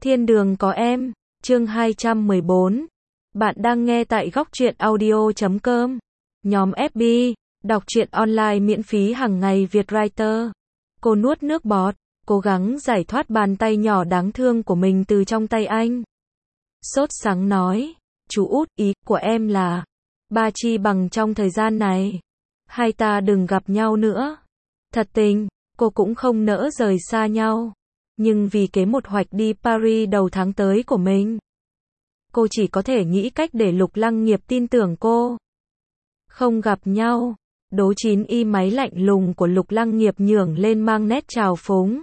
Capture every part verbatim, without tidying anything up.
Thiên đường có em, chương hai trăm mười bốn. Bạn đang nghe tại góc truyện audio chấm com. Nhóm ép bê, đọc truyện online miễn phí hàng ngày Việt Writer. Cô nuốt nước bọt, cố gắng giải thoát bàn tay nhỏ đáng thương của mình từ trong tay anh. Sốt sắng nói, chú út, ý của em là, ba chi bằng trong thời gian này, hai ta đừng gặp nhau nữa. Thật tình, cô cũng không nỡ rời xa nhau. Nhưng vì kế một hoạch đi Paris đầu tháng tới của mình, cô chỉ có thể nghĩ cách để Lục Lăng Nghiệp tin tưởng cô. Không gặp nhau, đố chín y máy lạnh lùng của Lục Lăng Nghiệp nhưởng lên mang nét trào phúng.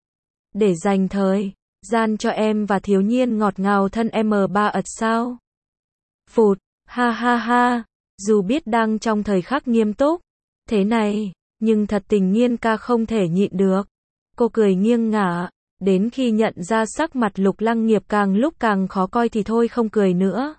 Để dành thời gian cho em và thiếu nhiên ngọt ngào thân em ba ật sao? Phụt, ha ha ha, dù biết đang trong thời khắc nghiêm túc thế này, nhưng thật tình Nhiên ca không thể nhịn được. Cô cười nghiêng ngả, đến khi nhận ra sắc mặt Lục Lăng Nghiệp càng lúc càng khó coi thì thôi không cười nữa.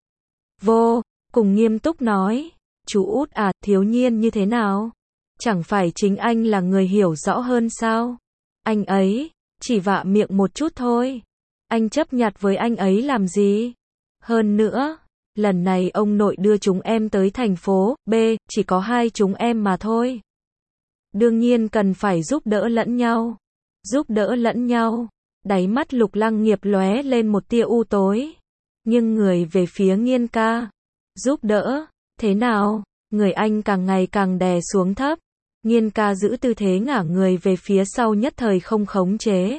Vô cùng nghiêm túc nói, chú út à, thiếu nhiên như thế nào? Chẳng phải chính anh là người hiểu rõ hơn sao? Anh ấy chỉ vạ miệng một chút thôi. Anh chấp nhặt với anh ấy làm gì? Hơn nữa, lần này ông nội đưa chúng em tới thành phố B, chỉ có hai chúng em mà thôi. Đương nhiên cần phải giúp đỡ lẫn nhau. Giúp đỡ lẫn nhau. Đáy mắt Lục Lăng Nghiệp lóe lên một tia u tối. Nhưng người về phía Nhiên ca. Giúp đỡ, thế nào? Người anh càng ngày càng đè xuống thấp. Nhiên ca giữ tư thế ngả người về phía sau nhất thời không khống chế.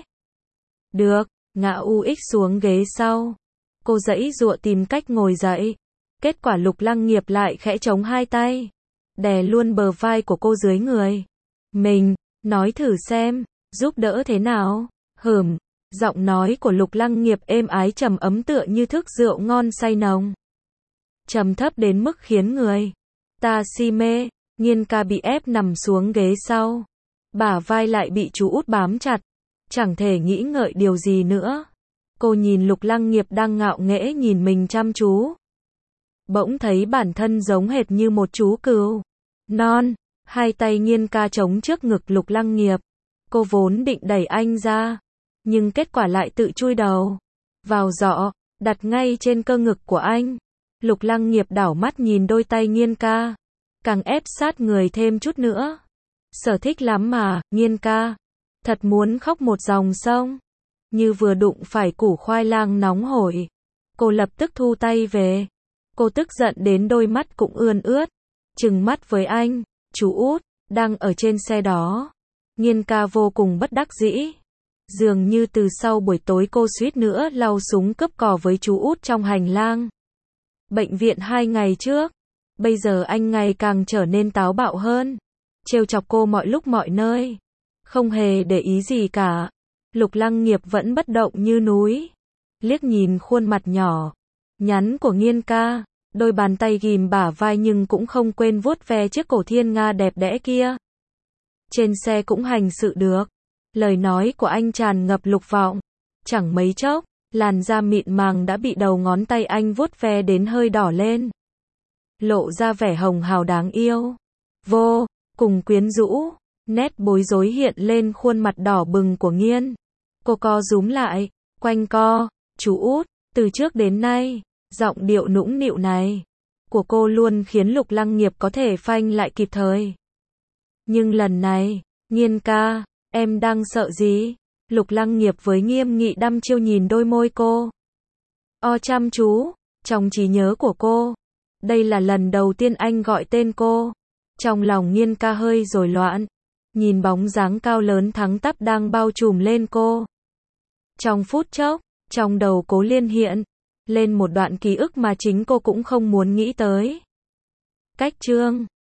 Được, ngã u ích xuống ghế sau. Cô giãy giụa tìm cách ngồi dậy. Kết quả Lục Lăng Nghiệp lại khẽ chống hai tay. Đè luôn bờ vai của cô dưới người. Mình, nói thử xem, giúp đỡ thế nào? Hửm, giọng nói của Lục Lăng Nghiệp êm ái trầm ấm tựa như thức rượu ngon say nồng. Trầm thấp đến mức khiến người ta si mê. Nhiên ca bị ép nằm xuống ghế sau. Bả vai lại bị chú út bám chặt. Chẳng thể nghĩ ngợi điều gì nữa. Cô nhìn Lục Lăng Nghiệp đang ngạo nghễ nhìn mình chăm chú. Bỗng thấy bản thân giống hệt như một chú cừu non. Hai tay Nhiên ca chống trước ngực Lục Lăng Nghiệp. Cô vốn định đẩy anh ra, nhưng kết quả lại tự chui đầu vào giỏ, đặt ngay trên cơ ngực của anh. Lục Lăng Nghiệp đảo mắt nhìn đôi tay Nhiên ca, càng ép sát người thêm chút nữa. Sở thích lắm mà, Nhiên ca. Thật muốn khóc một dòng sông. Như vừa đụng phải củ khoai lang nóng hổi. Cô lập tức thu tay về. Cô tức giận đến đôi mắt cũng ươn ướt. Trừng mắt với anh, chú út, đang ở trên xe đó. Nhiên ca vô cùng bất đắc dĩ. Dường như từ sau buổi tối cô suýt nữa lau súng cướp cò với chú út trong hành lang bệnh viện hai ngày trước. Bây giờ anh ngày càng trở nên táo bạo hơn. Trêu chọc cô mọi lúc mọi nơi. Không hề để ý gì cả. Lục Lăng Nghiệp vẫn bất động như núi. Liếc nhìn khuôn mặt nhỏ nhắn của Nhiên ca. Đôi bàn tay ghìm bả vai nhưng cũng không quên vuốt ve chiếc cổ thiên nga đẹp đẽ kia. Trên xe cũng hành sự được. Lời nói của anh tràn ngập lục vọng. Chẳng mấy chốc, làn da mịn màng đã bị đầu ngón tay anh vuốt ve đến hơi đỏ lên. Lộ ra vẻ hồng hào đáng yêu. Vô cùng quyến rũ. Nét bối rối hiện lên khuôn mặt đỏ bừng của Nhiên. Cô co rúm lại, quanh co, chú út, từ trước đến nay, giọng điệu nũng nịu này của cô luôn khiến Lục Lăng Nghiệp có thể phanh lại kịp thời. Nhưng lần này, Nhiên ca, em đang sợ gì? Lục Lăng Nghiệp với nghiêm nghị đăm chiêu nhìn đôi môi cô. O chăm chú, trong trí nhớ của cô. Đây là lần đầu tiên anh gọi tên cô. Trong lòng Nhiên ca hơi rối loạn. Nhìn bóng dáng cao lớn thắng tắp đang bao trùm lên cô. Trong phút chốc, trong đầu Cố Liên hiện lên một đoạn ký ức mà chính cô cũng không muốn nghĩ tới. Cách chương